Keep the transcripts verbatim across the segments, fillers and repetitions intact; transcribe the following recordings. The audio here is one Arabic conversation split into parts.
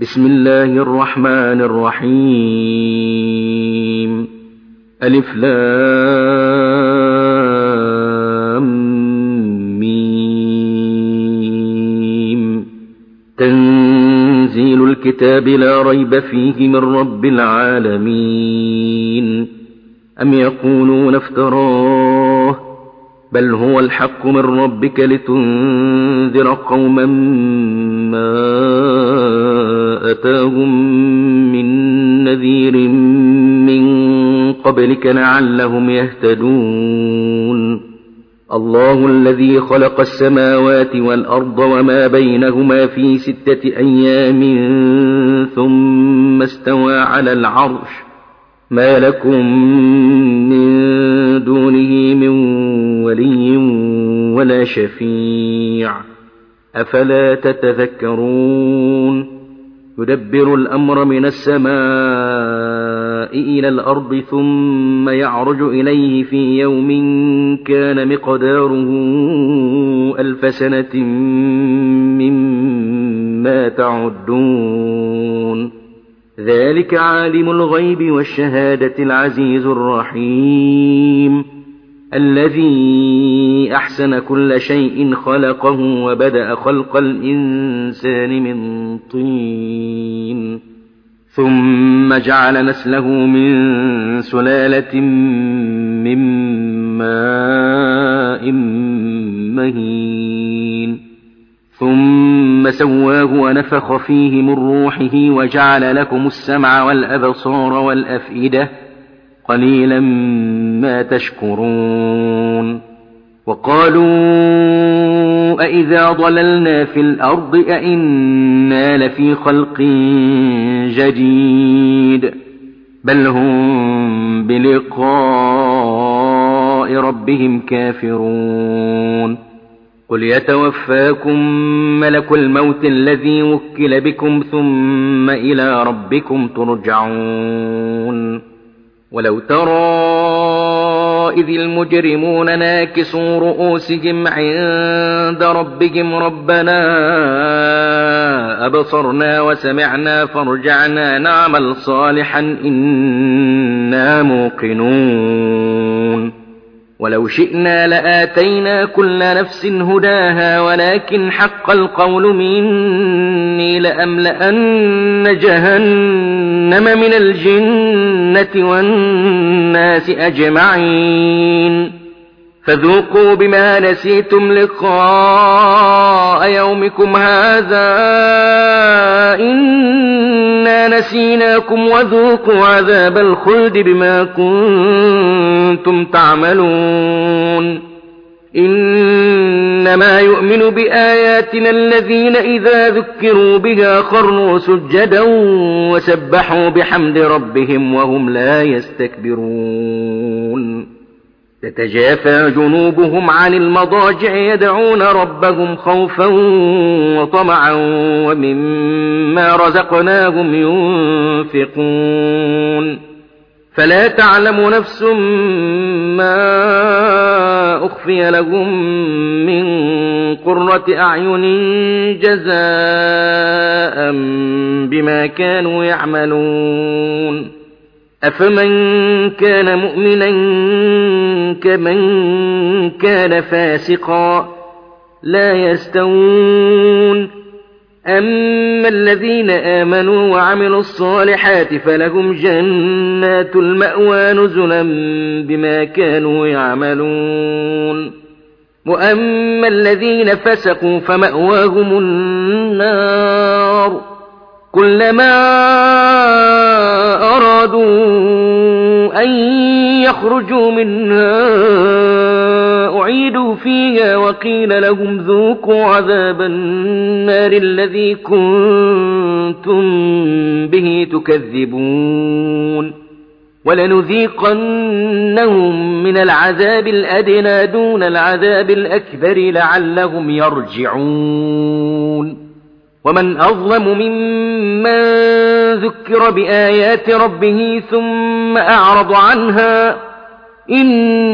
بسم الله الرحمن الرحيم. ألف لام ميم. تنزيل الكتاب لا ريب فيه من رب العالمين. أم يقولون افتراه بل هو الحق من ربك لتنذر قوما ما أتاهم من نذير من قبلك لعلهم يهتدون. الله الذي خلق السماوات والأرض وما بينهما في ستة أيام ثم استوى على العرش ما لكم من دونه من ولي ولا شفيع أفلا تتذكرون. يدبر الأمر من السماء إلى الأرض ثم يعرج إليه في يوم كان مقداره ألف سنة مما تعدون. ذلك عالم الغيب والشهادة العزيز الرحيم الذي أحسن كل شيء خلقه وبدأ خلق الإنسان من طين ثم جعل نسله من سلالة من ماء مهين ثم سواه ونفخ فيه من روحه وجعل لكم السمع والأبصار والأفئدة قليلا ما تشكرون. وقالوا أإذا ضللنا في الأرض أإنا لفي خلق جديد بل هم بلقاء ربهم كافرون. قل يتوفاكم ملك الموت الذي وكل بكم ثم إلى ربكم ترجعون. ولو ترى إذ المجرمون ناكسوا رؤوسهم عند ربهم ربنا أبصرنا وسمعنا فارجعنا نعمل صالحا إنا موقنون. ولو شئنا لآتينا كل نفس هداها ولكن حق القول مني لأملأن جهنم من الجنة والناس أجمعين فذوقوا بما نسيتم لقاء يومكم هذا إنا نسيناكم وذوقوا عذاب الخلد بما كنتم تعملون. إنما يؤمن بآياتنا الذين إذا ذكروا بها خروا سجدا وسبحوا بحمد ربهم وهم لا يستكبرون. تتجافى جنوبهم عن المضاجع يدعون ربهم خوفا وطمعا ومما رزقناهم ينفقون. فلا تعلم نفس ما أخفي لهم من قرة أعين جزاء بما كانوا يعملون. أفمن كان مؤمنا كمن كان فاسقا لا يستوون. أما الذين آمنوا وعملوا الصالحات فلهم جنات المأوى نزلا بما كانوا يعملون. وأما الذين فسقوا فمأواهم النار كلما أرادوا أن يخرجوا منها أعيدوا فيها وقيل لهم ذوقوا عذاب النار الذي كنتم به تكذبون. ولنذيقنهم من العذاب الأدنى دون العذاب الأكبر لعلهم يرجعون. ومن أظلم ممن ذكر بآيات ربه ثم أعرض عنها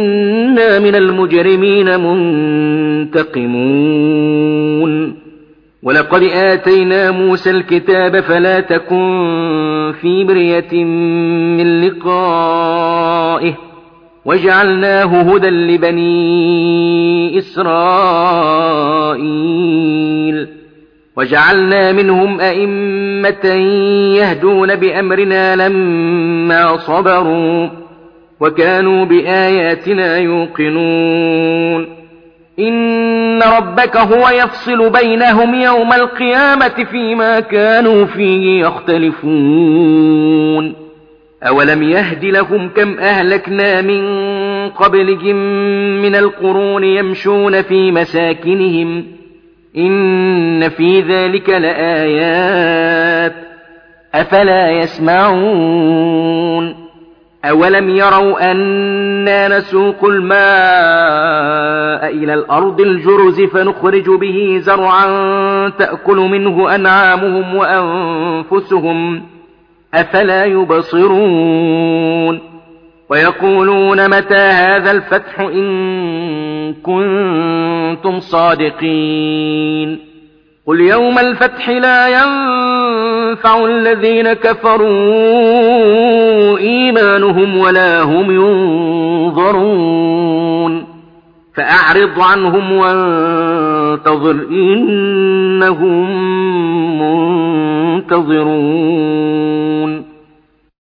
إنا من المجرمين منتقمون. ولقد آتينا موسى الكتاب فلا تكن في مرية من لقائه وجعلناه هدى لبني إسرائيل وجعلنا منهم أئمة يهدون بأمرنا لما صبروا وكانوا بآياتنا يوقنون إن ربك هو يفصل بينهم يوم القيامة فيما كانوا فيه يختلفون أولم يهد لهم كم أهلكنا من قبلهم من القرون يمشون في مساكنهم إن في ذلك لآيات أفلا يسمعون أولم يروا أنا نسوق الماء إلى الأرض الجرز فنخرج به زرعا تأكل منه أنعامهم وأنفسهم أفلا يبصرون ويقولون متى هذا الفتح إن كنتم صادقين قل يوم الفتح لا ينفع الذين كفروا إيمانهم ولا هم ينظرون فأعرض عنهم وانتظر إنهم منتظرون